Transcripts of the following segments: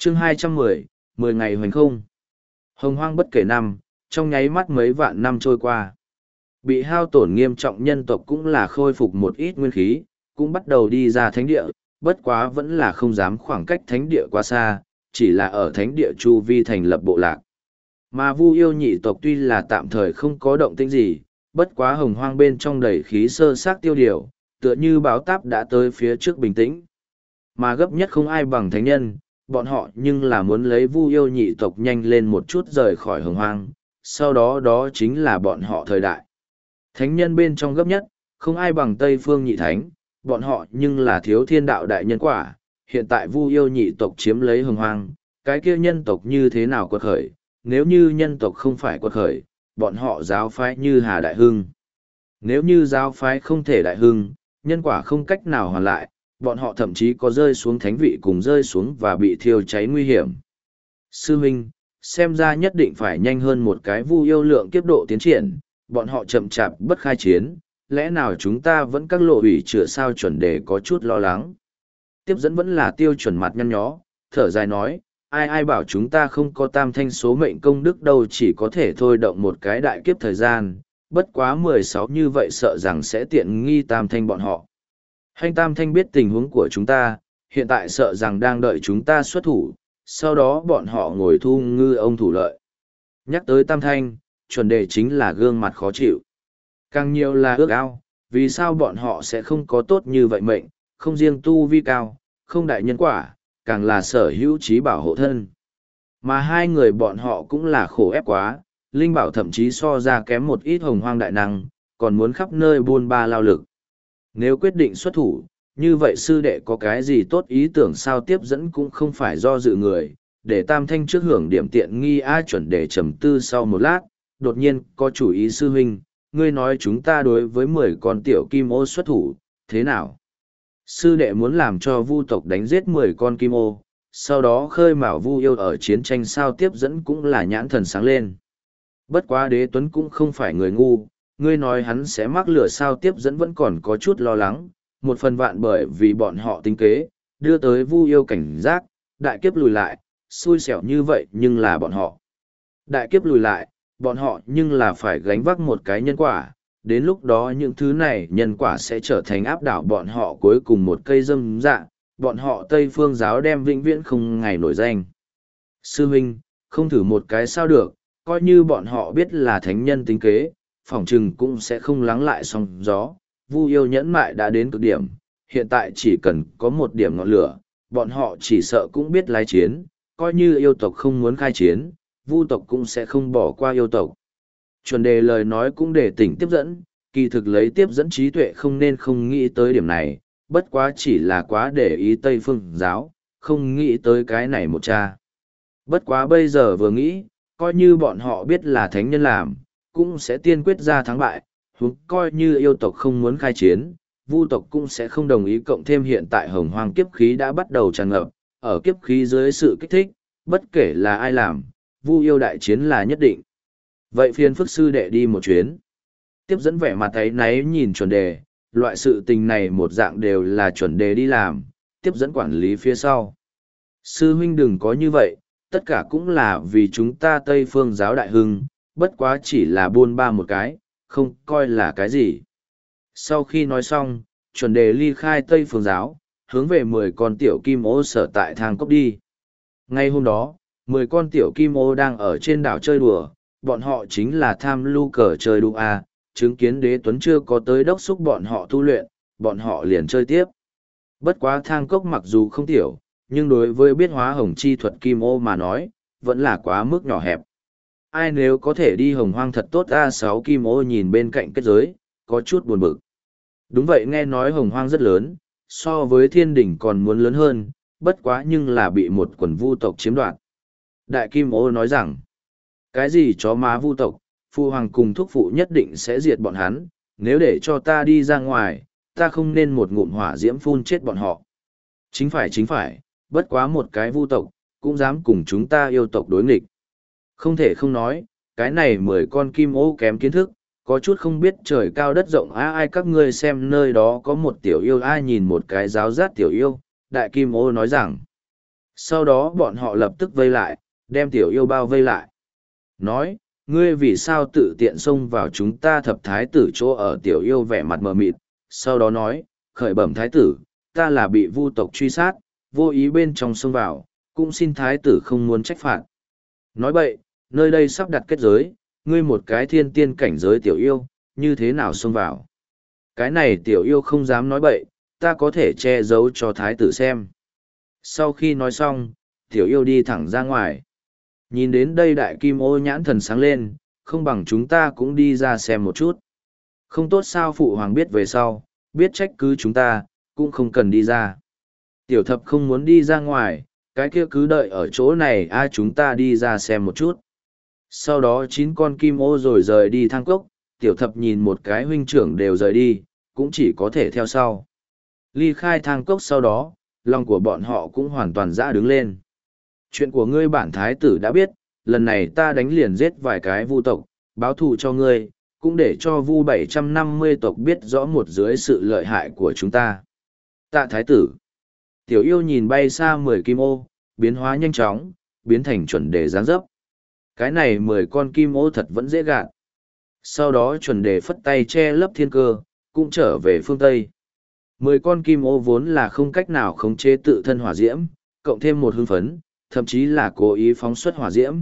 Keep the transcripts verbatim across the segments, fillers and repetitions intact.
chương hai trăm mười, mười ngày hoành không. Hồng hoang bất kể năm, trong nháy mắt mấy vạn năm trôi qua. Bị hao tổn nghiêm trọng nhân tộc cũng là khôi phục một ít nguyên khí, cũng bắt đầu đi ra thánh địa, bất quá vẫn là không dám khoảng cách thánh địa quá xa, chỉ là ở thánh địa chu vi thành lập bộ lạc. Mà Vu Yêu nhị tộc tuy là tạm thời không có động tĩnh gì, bất quá hồng hoang bên trong đầy khí sơ xác tiêu điều, tựa như báo táp đã tới phía trước bình tĩnh. Mà gấp nhất không ai bằng thánh nhân, bọn họ nhưng là muốn lấy Vu Yêu nhị tộc nhanh lên một chút rời khỏi hồng hoang, sau đó đó chính là bọn họ thời đại. Thánh nhân bên trong gấp nhất, không ai bằng Tây Phương nhị thánh, bọn họ nhưng là thiếu thiên đạo đại nhân quả, hiện tại Vu Yêu nhị tộc chiếm lấy hồng hoang, cái kia nhân tộc như thế nào quật khởi, nếu như nhân tộc không phải quật khởi, bọn họ giáo phái như Hà Đại Hưng. Nếu như giáo phái không thể đại hưng, nhân quả không cách nào hoàn lại, bọn họ thậm chí có rơi xuống thánh vị cùng rơi xuống và bị thiêu cháy nguy hiểm. Sư huynh, xem ra nhất định phải nhanh hơn một cái Vu Yêu lượng kiếp độ tiến triển, bọn họ chậm chạp bất khai chiến, lẽ nào chúng ta vẫn các lộ ủy chữa sao chuẩn đề có chút lo lắng. Tiếp dẫn vẫn là tiêu chuẩn mặt nhăn nhó, thở dài nói, ai ai bảo chúng ta không có tam thanh số mệnh công đức đâu, chỉ có thể thôi động một cái đại kiếp thời gian, bất quá mười sáu như vậy sợ rằng sẽ tiện nghi tam thanh bọn họ. Hành tam thanh biết tình huống của chúng ta, hiện tại sợ rằng đang đợi chúng ta xuất thủ, sau đó bọn họ ngồi thu ngư ông thủ lợi. Nhắc tới tam thanh, chuẩn đề chính là gương mặt khó chịu. Càng nhiều là ước ao, vì sao bọn họ sẽ không có tốt như vậy mệnh, không riêng tu vi cao, không đại nhân quả, càng là sở hữu trí bảo hộ thân. Mà hai người bọn họ cũng là khổ ép quá, linh bảo thậm chí so ra kém một ít hồng hoang đại năng, còn muốn khắp nơi buôn ba lao lực. Nếu quyết định xuất thủ, như vậy sư đệ có cái gì tốt ý tưởng sao tiếp dẫn cũng không phải do dự người, để tam thanh trước hưởng điểm tiện nghi ai chuẩn để trầm tư sau một lát, đột nhiên có chủ ý sư huynh, ngươi nói chúng ta đối với mười con tiểu kim ô xuất thủ, thế nào? Sư đệ muốn làm cho vu tộc đánh giết mười con kim ô, sau đó khơi mào vu yêu ở chiến tranh sao tiếp dẫn cũng là nhãn thần sáng lên. Bất quá đế tuấn cũng không phải người ngu, ngươi nói hắn sẽ mắc lửa sao tiếp dẫn vẫn còn có chút lo lắng, một phần vạn bởi vì bọn họ tính kế, đưa tới vu yêu cảnh giác, đại kiếp lùi lại, xui xẻo như vậy nhưng là bọn họ. Đại kiếp lùi lại, bọn họ nhưng là phải gánh vác một cái nhân quả, đến lúc đó những thứ này nhân quả sẽ trở thành áp đảo bọn họ cuối cùng một cây dâm dạ, bọn họ Tây Phương giáo đem vĩnh viễn không ngày nổi danh. Sư huynh, không thử một cái sao được, coi như bọn họ biết là thánh nhân tính kế, phỏng chừng cũng sẽ không lắng lại sóng gió. Vu yêu nhẫn mại đã đến cực điểm, hiện tại chỉ cần có một điểm ngọn lửa, bọn họ chỉ sợ cũng biết lái chiến, coi như yêu tộc không muốn khai chiến, Vu tộc cũng sẽ không bỏ qua yêu tộc. Chuẩn đề lời nói cũng để tỉnh tiếp dẫn, kỳ thực lấy tiếp dẫn trí tuệ không nên không nghĩ tới điểm này, bất quá chỉ là quá để ý Tây Phương giáo, không nghĩ tới cái này một cha. Bất quá bây giờ vừa nghĩ, coi như bọn họ biết là thánh nhân làm, cũng sẽ tiên quyết ra thắng bại, huống coi như yêu tộc không muốn khai chiến, Vu tộc cũng sẽ không đồng ý, cộng thêm hiện tại hồng hoang kiếp khí đã bắt đầu tràn ngập, ở kiếp khí dưới sự kích thích, bất kể là ai làm, Vu yêu đại chiến là nhất định. Vậy phiền phức sư đệ đi một chuyến. Tiếp dẫn vẻ mặt ấy náy nhìn chuẩn đề, loại sự tình này một dạng đều là chuẩn đề đi làm, tiếp dẫn quản lý phía sau. Sư huynh đừng có như vậy, tất cả cũng là vì chúng ta Tây Phương giáo đại hưng, bất quá chỉ là buôn ba một cái, không coi là cái gì. Sau khi nói xong, chuẩn đề ly khai Tây Phương giáo, hướng về mười con tiểu kim ô sở tại thang cốc đi. Ngay hôm đó, mười con tiểu kim ô đang ở trên đảo chơi đùa, bọn họ chính là tham lưu cờ chơi đu a, chứng kiến đế tuấn chưa có tới đốc xúc bọn họ tu luyện, bọn họ liền chơi tiếp. Bất quá thang cốc mặc dù không tiểu, nhưng đối với biết hóa hồng chi thuật kim ô mà nói, vẫn là quá mức nhỏ hẹp. Ai nếu có thể đi hồng hoang thật tốt a sáu kim ô nhìn bên cạnh kết giới, có chút buồn bực. Đúng vậy, nghe nói hồng hoang rất lớn, so với thiên đỉnh còn muốn lớn hơn, bất quá nhưng là bị một quần vu tộc chiếm đoạt. Đại kim ô nói rằng, cái gì chó má vu tộc, phu hoàng cùng thúc phụ nhất định sẽ diệt bọn hắn, nếu để cho ta đi ra ngoài, ta không nên một ngụm hỏa diễm phun chết bọn họ. Chính phải chính phải, bất quá một cái vu tộc, cũng dám cùng chúng ta yêu tộc đối nghịch. Không thể không nói, cái này mười con kim ô kém kiến thức, có chút không biết trời cao đất rộng á, ai các ngươi xem nơi đó có một tiểu yêu ai nhìn một cái giáo giác tiểu yêu, đại kim ô nói rằng. Sau đó bọn họ lập tức vây lại, đem tiểu yêu bao vây lại. Nói, ngươi vì sao tự tiện xông vào chúng ta thập thái tử chỗ ở? Tiểu yêu vẻ mặt mờ mịt, sau đó nói, khởi bẩm thái tử, ta là bị vu tộc truy sát, vô ý bên trong xông vào, cũng xin thái tử không muốn trách phạt. Nói bậy, nơi đây sắp đặt kết giới, ngươi một cái thiên tiên cảnh giới tiểu yêu, như thế nào xông vào? Cái này tiểu yêu không dám nói bậy, ta có thể che giấu cho thái tử xem. Sau khi nói xong, tiểu yêu đi thẳng ra ngoài. Nhìn đến đây đại kim ô nhãn thần sáng lên, không bằng chúng ta cũng đi ra xem một chút. Không tốt sao phụ hoàng biết về sau, biết trách cứ chúng ta, cũng không cần đi ra. Tiểu thập không muốn đi ra ngoài, cái kia cứ đợi ở chỗ này ai chúng ta đi ra xem một chút. Sau đó chín con kim ô rồi rời đi thang cốc, tiểu thập nhìn một cái huynh trưởng đều rời đi, cũng chỉ có thể theo sau. Ly khai thang cốc sau đó, lòng của bọn họ cũng hoàn toàn dã đứng lên. Chuyện của ngươi bản thái tử đã biết, lần này ta đánh liền giết vài cái vu tộc, báo thù cho ngươi, cũng để cho vu bảy trăm năm mươi tộc biết rõ một dưới sự lợi hại của chúng ta. Tạ thái tử. Tiểu yêu nhìn bay xa mười kim ô, biến hóa nhanh chóng, biến thành chuẩn đề dáng dấp. Cái này mười con kim ô thật vẫn dễ gạt. Sau đó chuẩn đề phất tay che lấp thiên cơ, cũng trở về phương Tây. Mười con kim ô vốn là không cách nào khống chế tự thân hỏa diễm, cộng thêm một hưng phấn, thậm chí là cố ý phóng xuất hỏa diễm.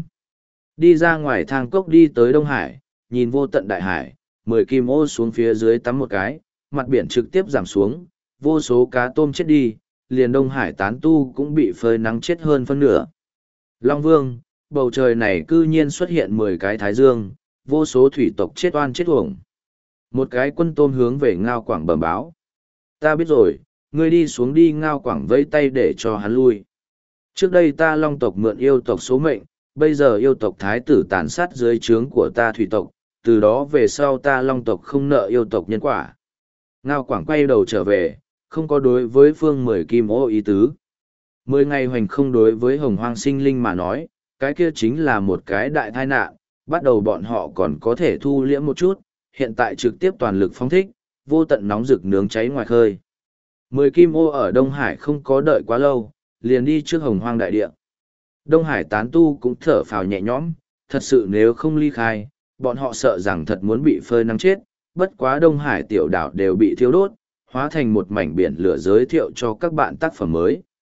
Đi ra ngoài thang cốc đi tới Đông Hải, nhìn vô tận đại hải, mười kim ô xuống phía dưới tắm một cái, mặt biển trực tiếp giảm xuống, vô số cá tôm chết đi, liền Đông Hải tán tu cũng bị phơi nắng chết hơn phân nửa. Long Vương, bầu trời này cư nhiên xuất hiện mười cái thái dương, vô số thủy tộc chết oan chết uổng. Một cái quân tôm hướng về Ngao Quảng bẩm báo. Ta biết rồi, ngươi đi xuống đi. Ngao Quảng vẫy tay để cho hắn lui. Trước đây ta Long tộc mượn yêu tộc số mệnh, bây giờ yêu tộc thái tử tàn sát dưới trướng của ta thủy tộc, từ đó về sau ta Long tộc không nợ yêu tộc nhân quả. Ngao Quảng quay đầu trở về, không có đối với phương mười kim ô ý tứ. Mười ngày hoành không đối với hồng hoang sinh linh mà nói, cái kia chính là một cái đại tai nạn, bắt đầu bọn họ còn có thể thu liễm một chút, hiện tại trực tiếp toàn lực phóng thích, vô tận nóng rực nướng cháy ngoài khơi. Mười kim ô ở Đông Hải không có đợi quá lâu, liền đi trước hồng hoang đại địa. Đông Hải tán tu cũng thở phào nhẹ nhõm, thật sự nếu không ly khai, bọn họ sợ rằng thật muốn bị phơi nắng chết, bất quá Đông Hải tiểu đảo đều bị thiêu đốt, hóa thành một mảnh biển lửa giới thiệu cho các bạn tác phẩm mới.